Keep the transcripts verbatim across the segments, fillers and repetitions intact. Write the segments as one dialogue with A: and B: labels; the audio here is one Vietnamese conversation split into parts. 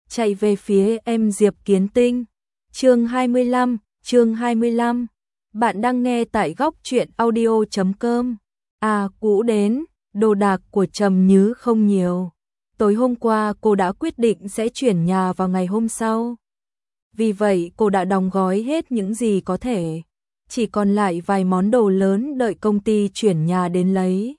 A: chạy về phía em Diệp Kiến Tinh. Chương hai mươi lăm, chương hai mươi lăm. Bạn đang nghe tại góc truyện audio chấm com. À, cũ đến, đồ đạc của Trầm Nhứ không nhiều. Tối hôm qua cô đã quyết định sẽ chuyển nhà vào ngày hôm sau. Vì vậy cô đã đóng gói hết những gì có thể. Chỉ còn lại vài món đồ lớn đợi công ty chuyển nhà đến lấy.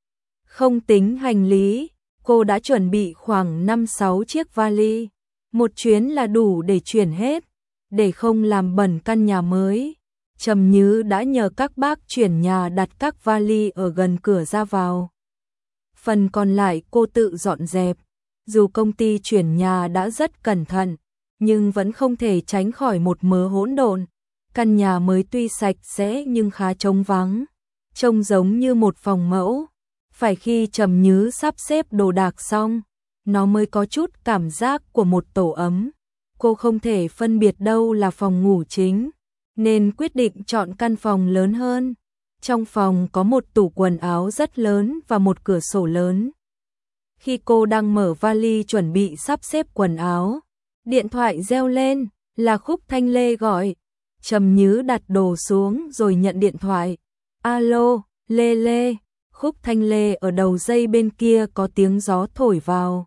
A: Không tính hành lý, cô đã chuẩn bị khoảng năm sáu chiếc vali. Một chuyến là đủ để chuyển hết, để không làm bẩn căn nhà mới. Trầm Nhứ đã nhờ các bác chuyển nhà đặt các vali ở gần cửa ra vào. Phần còn lại cô tự dọn dẹp. Dù công ty chuyển nhà đã rất cẩn thận, nhưng vẫn không thể tránh khỏi một mớ hỗn độn. Căn nhà mới tuy sạch sẽ nhưng khá trống vắng, trông giống như một phòng mẫu. Phải khi Trầm Nhứ sắp xếp đồ đạc xong, nó mới có chút cảm giác của một tổ ấm. Cô không thể phân biệt đâu là phòng ngủ chính, nên quyết định chọn căn phòng lớn hơn. Trong phòng có một tủ quần áo rất lớn và một cửa sổ lớn. Khi cô đang mở vali chuẩn bị sắp xếp quần áo, điện thoại reo lên, là Khúc Thanh Lê gọi. Trầm Nhứ đặt đồ xuống rồi nhận điện thoại. Alo, Lê Lê. Khúc Thanh Lê ở đầu dây bên kia có tiếng gió thổi vào.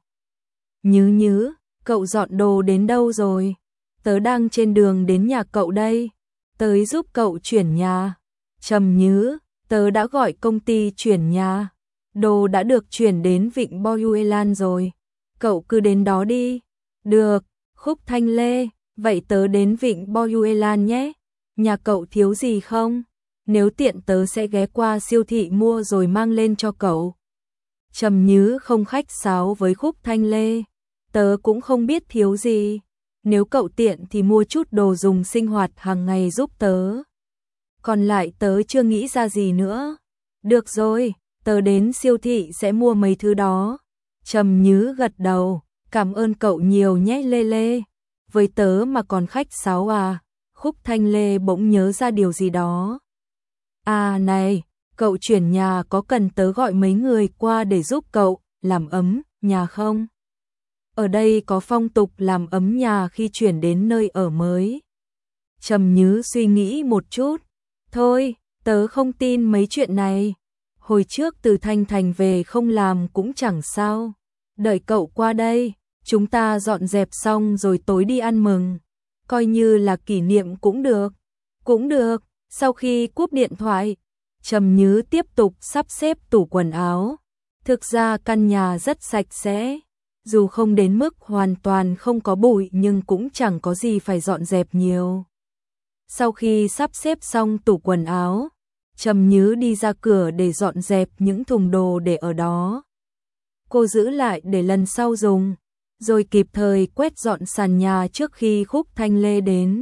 A: Nhứ Nhứ, cậu dọn đồ đến đâu rồi? Tớ đang trên đường đến nhà cậu đây. Tới giúp cậu chuyển nhà. Trầm Nhứ, tớ đã gọi công ty chuyển nhà. Đồ đã được chuyển đến Vịnh Bojuelan rồi. Cậu cứ đến đó đi. Được, Khúc Thanh Lê, vậy tớ đến Vịnh Bojuelan nhé. Nhà cậu thiếu gì không? Nếu tiện tớ sẽ ghé qua siêu thị mua rồi mang lên cho cậu. Trầm Nhứ không khách sáo với Khúc Thanh Lê. Tớ cũng không biết thiếu gì. Nếu cậu tiện thì mua chút đồ dùng sinh hoạt hàng ngày giúp tớ. Còn lại tớ chưa nghĩ ra gì nữa. Được rồi, tớ đến siêu thị sẽ mua mấy thứ đó. Trầm Nhứ gật đầu, cảm ơn cậu nhiều nhé Lê Lê. Với tớ mà còn khách sáo à? Khúc Thanh Lê bỗng nhớ ra điều gì đó. À này, cậu chuyển nhà có cần tớ gọi mấy người qua để giúp cậu làm ấm nhà không? Ở đây có phong tục làm ấm nhà khi chuyển đến nơi ở mới. Trầm Nhứ suy nghĩ một chút. Thôi, tớ không tin mấy chuyện này. Hồi trước từ Thanh Thành về không làm cũng chẳng sao. Đợi cậu qua đây, chúng ta dọn dẹp xong rồi tối đi ăn mừng. Coi như là kỷ niệm cũng được. Cũng được. Sau khi cúp điện thoại, Trầm Nhứ tiếp tục sắp xếp tủ quần áo. Thực ra căn nhà rất sạch sẽ. Dù không đến mức hoàn toàn không có bụi nhưng cũng chẳng có gì phải dọn dẹp nhiều. Sau khi sắp xếp xong tủ quần áo, Trầm Nhứ đi ra cửa để dọn dẹp những thùng đồ để ở đó. Cô giữ lại để lần sau dùng, rồi kịp thời quét dọn sàn nhà trước khi Khúc Thanh Lê đến.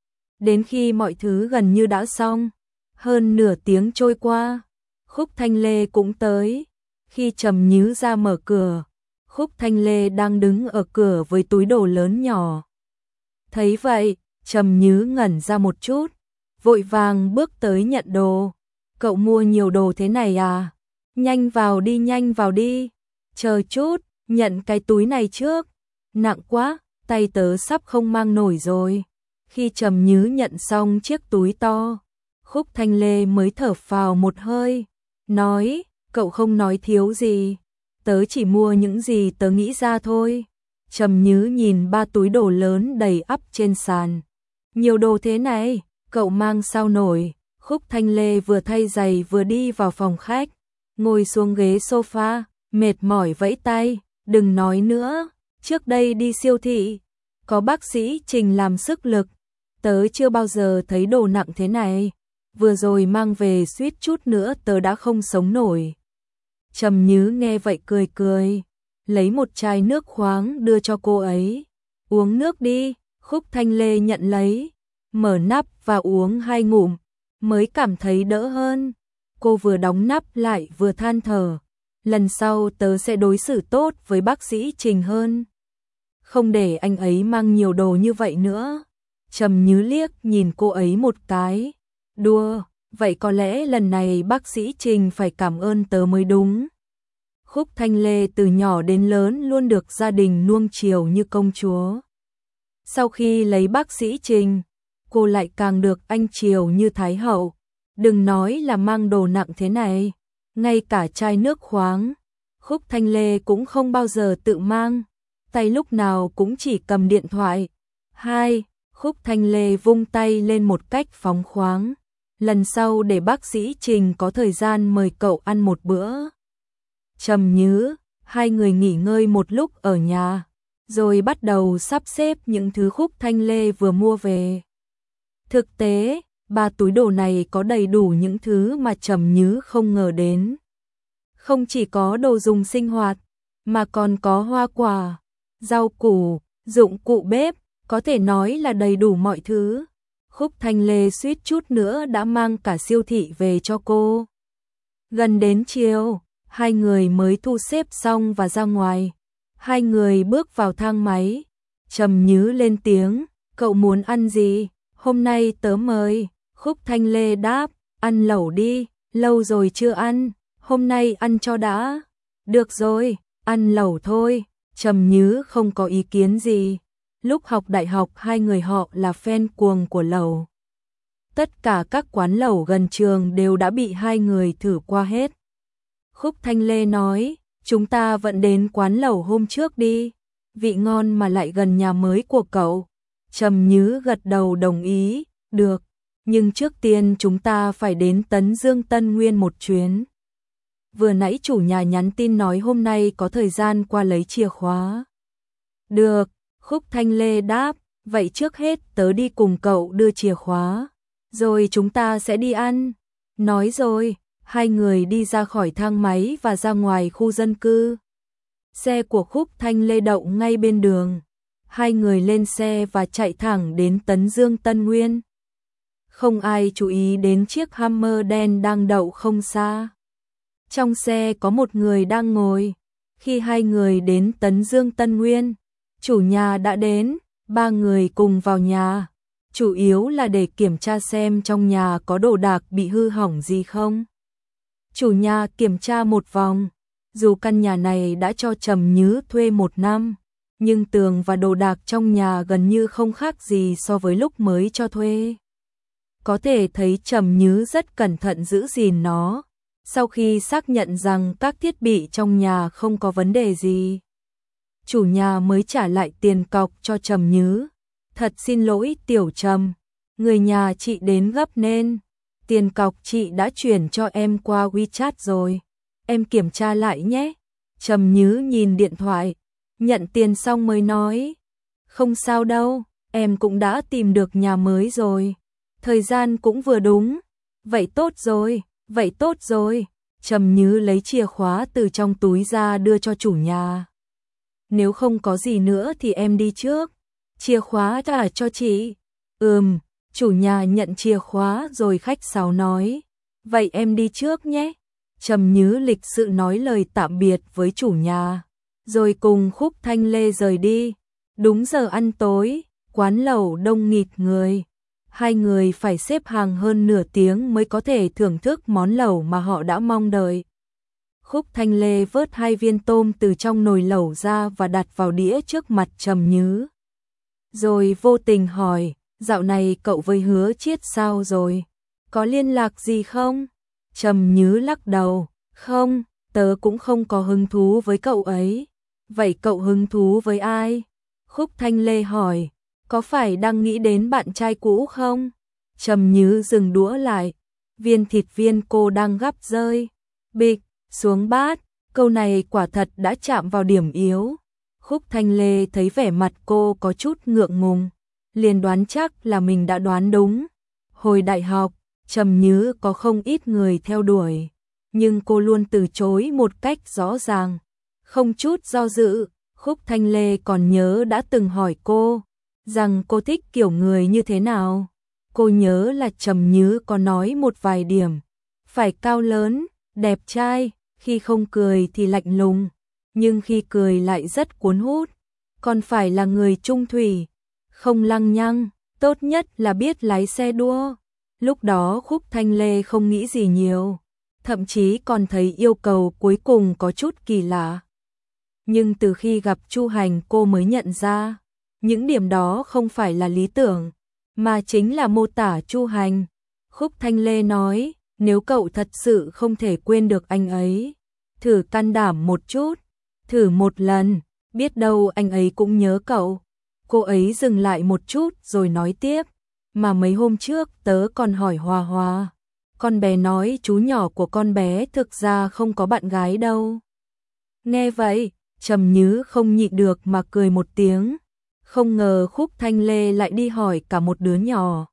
A: Đến khi mọi thứ gần như đã xong, hơn nửa tiếng trôi qua, Khúc Thanh Lê cũng tới. Khi Trầm Nhứ ra mở cửa, Khúc Thanh Lê đang đứng ở cửa với túi đồ lớn nhỏ. Thấy vậy, Trầm Nhứ ngẩn ra một chút, vội vàng bước tới nhận đồ. Cậu mua nhiều đồ thế này à? Nhanh vào đi, nhanh vào đi. Chờ chút, nhận cái túi này trước. Nặng quá, tay tớ sắp không mang nổi rồi. Khi Trầm Nhứ nhận xong chiếc túi to, Khúc Thanh Lê mới thở phào một hơi, nói, cậu không nói thiếu gì. Tớ chỉ mua những gì tớ nghĩ ra thôi. Trầm Nhứ nhìn ba túi đồ lớn đầy ắp trên sàn. Nhiều đồ thế này, cậu mang sao nổi. Khúc Thanh Lê vừa thay giày vừa đi vào phòng khách, ngồi xuống ghế sofa, mệt mỏi vẫy tay. Đừng nói nữa, trước đây đi siêu thị, có bác sĩ Trình làm sức lực. Tớ chưa bao giờ thấy đồ nặng thế này. Vừa rồi mang về suýt chút nữa tớ đã không sống nổi. Trầm Nhứ nghe vậy cười cười, lấy một chai nước khoáng đưa cho cô ấy. Uống nước đi. Khúc Thanh Lê nhận lấy, mở nắp và uống hai ngụm, mới cảm thấy đỡ hơn. Cô vừa đóng nắp lại vừa than thở. Lần sau tớ sẽ đối xử tốt với bác sĩ Trình hơn. Không để anh ấy mang nhiều đồ như vậy nữa. Trầm Nhứ liếc nhìn cô ấy một cái. Đùa, vậy có lẽ lần này bác sĩ Trình phải cảm ơn tớ mới đúng. Khúc Thanh Lê từ nhỏ đến lớn luôn được gia đình nuông chiều như công chúa. Sau khi lấy bác sĩ Trình, cô lại càng được anh chiều như thái hậu. Đừng nói là mang đồ nặng thế này, ngay cả chai nước khoáng, Khúc Thanh Lê cũng không bao giờ tự mang, tay lúc nào cũng chỉ cầm điện thoại. Hai, Khúc Thanh Lê vung tay lên một cách phóng khoáng. Lần sau để bác sĩ Trình có thời gian mời cậu ăn một bữa. Trầm Nhứ, hai người nghỉ ngơi một lúc ở nhà, rồi bắt đầu sắp xếp những thứ Khúc Thanh Lê vừa mua về. Thực tế, ba túi đồ này có đầy đủ những thứ mà Trầm Nhứ không ngờ đến. Không chỉ có đồ dùng sinh hoạt, mà còn có hoa quả, rau củ, dụng cụ bếp, có thể nói là đầy đủ mọi thứ. Khúc Thanh Lê suýt chút nữa đã mang cả siêu thị về cho cô. Gần đến chiều, hai người mới thu xếp xong và ra ngoài. Hai người bước vào thang máy. Trầm Nhứ lên tiếng, cậu muốn ăn gì? Hôm nay tớ mời. Khúc Thanh Lê đáp, ăn lẩu đi, lâu rồi chưa ăn, hôm nay ăn cho đã. Được rồi, ăn lẩu thôi. Trầm Nhứ không có ý kiến gì. Lúc học đại học hai người họ là fan cuồng của lẩu. Tất cả các quán lẩu gần trường đều đã bị hai người thử qua hết. Khúc Thanh Lê nói, chúng ta vẫn đến quán lẩu hôm trước đi, vị ngon mà lại gần nhà mới của cậu. Trầm Nhứ gật đầu đồng ý, được, nhưng trước tiên chúng ta phải đến Tấn Dương Tân Nguyên một chuyến. Vừa nãy chủ nhà nhắn tin nói hôm nay có thời gian qua lấy chìa khóa. Được, Khúc Thanh Lê đáp, vậy trước hết tớ đi cùng cậu đưa chìa khóa, rồi chúng ta sẽ đi ăn. Nói rồi, hai người đi ra khỏi thang máy và ra ngoài khu dân cư. Xe của Khúc Thanh Lê đậu ngay bên đường. Hai người lên xe và chạy thẳng đến Tấn Dương Tân Nguyên. Không ai chú ý đến chiếc Hummer đen đang đậu không xa. Trong xe có một người đang ngồi. Khi hai người đến Tấn Dương Tân Nguyên, chủ nhà đã đến, ba người cùng vào nhà. Chủ yếu là để kiểm tra xem trong nhà có đồ đạc bị hư hỏng gì không. Chủ nhà kiểm tra một vòng. Dù căn nhà này đã cho Trầm Nhứ thuê một năm, nhưng tường và đồ đạc trong nhà gần như không khác gì so với lúc mới cho thuê. Có thể thấy Trầm Nhứ rất cẩn thận giữ gìn nó. Sau khi xác nhận rằng các thiết bị trong nhà không có vấn đề gì, chủ nhà mới trả lại tiền cọc cho Trầm Nhứ. Thật xin lỗi Tiểu Trầm, người nhà chị đến gấp nên tiền cọc chị đã chuyển cho em qua WeChat rồi. Em kiểm tra lại nhé. Trầm Nhứ nhìn điện thoại, nhận tiền xong mới nói, không sao đâu, em cũng đã tìm được nhà mới rồi. Thời gian cũng vừa đúng. Vậy tốt rồi, vậy tốt rồi. Trầm Nhứ lấy chìa khóa từ trong túi ra đưa cho chủ nhà. Nếu không có gì nữa thì em đi trước. Chìa khóa trả cho chị. Ừm, chủ nhà nhận chìa khóa rồi khách sáo nói, vậy em đi trước nhé. Trầm Nhứ lịch sự nói lời tạm biệt với chủ nhà, rồi cùng Khúc Thanh Lê rời đi. Đúng giờ ăn tối, quán lẩu đông nghịt người. Hai người phải xếp hàng hơn nửa tiếng mới có thể thưởng thức món lẩu mà họ đã mong đợi. Khúc Thanh Lê vớt hai viên tôm từ trong nồi lẩu ra và đặt vào đĩa trước mặt Trầm Nhứ. Rồi vô tình hỏi, dạo này cậu với Hứa Chiết sao rồi? Có liên lạc gì không? Trầm Nhứ lắc đầu, không, tớ cũng không có hứng thú với cậu ấy. Vậy cậu hứng thú với ai? Khúc Thanh Lê hỏi, có phải đang nghĩ đến bạn trai cũ không? Trầm Nhứ dừng đũa lại, viên thịt viên cô đang gắp rơi bịch xuống bát. Câu này quả thật đã chạm vào điểm yếu. Khúc Thanh Lê thấy vẻ mặt cô có chút ngượng ngùng, liền đoán chắc là mình đã đoán đúng. Hồi đại học, Trầm Nhứ có không ít người theo đuổi, nhưng cô luôn từ chối một cách rõ ràng, không chút do dự. Khúc Thanh Lê còn nhớ đã từng hỏi cô rằng cô thích kiểu người như thế nào. Cô nhớ là Trầm Nhứ có nói một vài điểm, phải cao lớn, đẹp trai, khi không cười thì lạnh lùng, nhưng khi cười lại rất cuốn hút, còn phải là người trung thủy, không lăng nhăng, tốt nhất là biết lái xe đua. Lúc đó Khúc Thanh Lê không nghĩ gì nhiều, thậm chí còn thấy yêu cầu cuối cùng có chút kỳ lạ. Nhưng từ khi gặp Chu Hành cô mới nhận ra, những điểm đó không phải là lý tưởng, mà chính là mô tả Chu Hành. Khúc Thanh Lê nói, nếu cậu thật sự không thể quên được anh ấy, thử can đảm một chút, thử một lần, biết đâu anh ấy cũng nhớ cậu. Cô ấy dừng lại một chút rồi nói tiếp, mà mấy hôm trước tớ còn hỏi Hòa Hòa, con bé nói chú nhỏ của con bé thực ra không có bạn gái đâu. Nghe vậy, Trầm Nhứ không nhịn được mà cười một tiếng, không ngờ Khúc Thanh Lê lại đi hỏi cả một đứa nhỏ.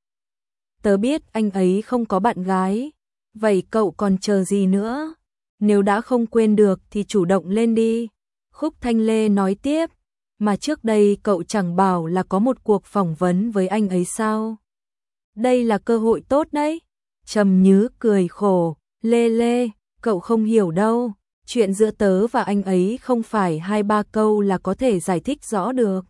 A: Tớ biết anh ấy không có bạn gái, vậy cậu còn chờ gì nữa? Nếu đã không quên được thì chủ động lên đi. Khúc Thanh Lê nói tiếp, mà trước đây cậu chẳng bảo là có một cuộc phỏng vấn với anh ấy sao? Đây là cơ hội tốt đấy. Trầm Nhứ cười khổ, Lê Lê, cậu không hiểu đâu, chuyện giữa tớ và anh ấy không phải hai ba câu là có thể giải thích rõ được.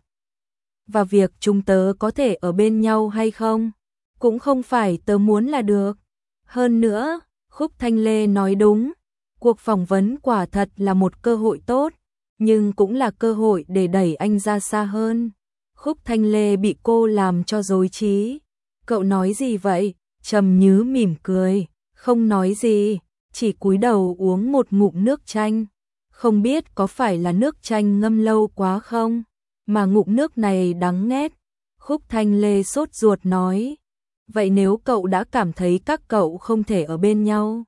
A: Và việc chúng tớ có thể ở bên nhau hay không, cũng không phải tớ muốn là được. Hơn nữa, Khúc Thanh Lê nói đúng, cuộc phỏng vấn quả thật là một cơ hội tốt, nhưng cũng là cơ hội để đẩy anh ra xa hơn. Khúc Thanh Lê bị cô làm cho rối trí. Cậu nói gì vậy? Trầm Nhứ mỉm cười, không nói gì, chỉ cúi đầu uống một ngụm nước chanh. Không biết có phải là nước chanh ngâm lâu quá không, mà ngụm nước này đắng nghét. Khúc Thanh Lê sốt ruột nói, vậy nếu cậu đã cảm thấy các cậu không thể ở bên nhau,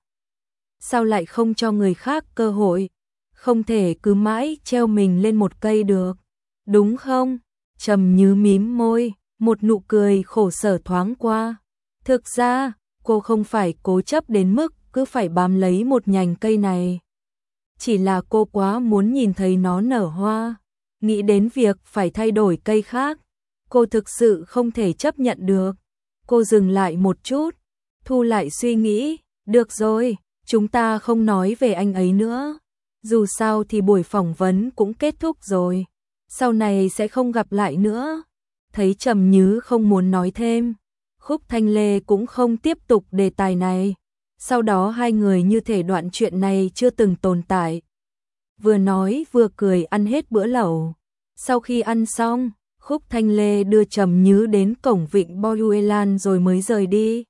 A: sao lại không cho người khác cơ hội? Không thể cứ mãi treo mình lên một cây được, đúng không? Trầm Nhứ mím môi, một nụ cười khổ sở thoáng qua. Thực ra, cô không phải cố chấp đến mức cứ phải bám lấy một nhành cây này. Chỉ là cô quá muốn nhìn thấy nó nở hoa, nghĩ đến việc phải thay đổi cây khác. Cô thực sự không thể chấp nhận được. Cô dừng lại một chút, thu lại suy nghĩ, được rồi, chúng ta không nói về anh ấy nữa. Dù sao thì buổi phỏng vấn cũng kết thúc rồi, sau này sẽ không gặp lại nữa. Thấy Trầm Nhứ không muốn nói thêm, Khúc Thanh Lê cũng không tiếp tục đề tài này. Sau đó hai người như thể đoạn chuyện này chưa từng tồn tại. Vừa nói vừa cười ăn hết bữa lẩu. Sau khi ăn xong, Khúc Thanh Lê đưa Trầm Nhứ đến cổng vịnh Boruelan rồi mới rời đi.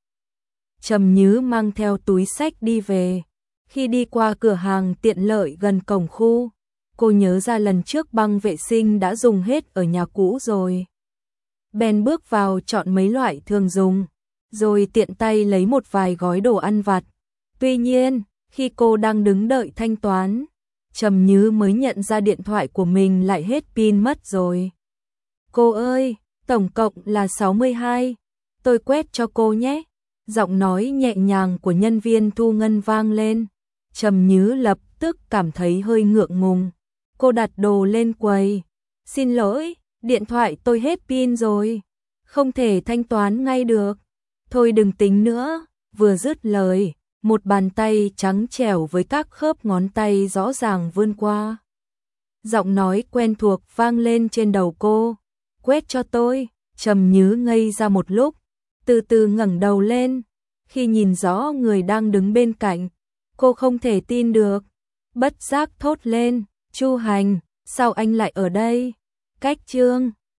A: Trầm Nhứ mang theo túi xách đi về. Khi đi qua cửa hàng tiện lợi gần cổng khu, cô nhớ ra lần trước băng vệ sinh đã dùng hết ở nhà cũ rồi. Bèn bước vào chọn mấy loại thường dùng, rồi tiện tay lấy một vài gói đồ ăn vặt. Tuy nhiên, khi cô đang đứng đợi thanh toán, Trầm Nhứ mới nhận ra điện thoại của mình lại hết pin mất rồi. Cô ơi, tổng cộng là sáu mươi hai, tôi quét cho cô nhé. Giọng nói nhẹ nhàng của nhân viên thu ngân vang lên. Trầm Nhứ lập tức cảm thấy hơi ngượng ngùng. Cô đặt đồ lên quầy. Xin lỗi, điện thoại tôi hết pin rồi, không thể thanh toán ngay được. Thôi đừng tính nữa. Vừa dứt lời, một bàn tay trắng trẻo với các khớp ngón tay rõ ràng vươn qua. Giọng nói quen thuộc vang lên trên đầu cô. Quét cho tôi. Trầm Nhứ ngây ra một lúc, từ từ ngẩng đầu lên. Khi nhìn rõ người đang đứng bên cạnh, cô không thể tin được, bất giác thốt lên, Chu Hành, sao anh lại ở đây? Cách chương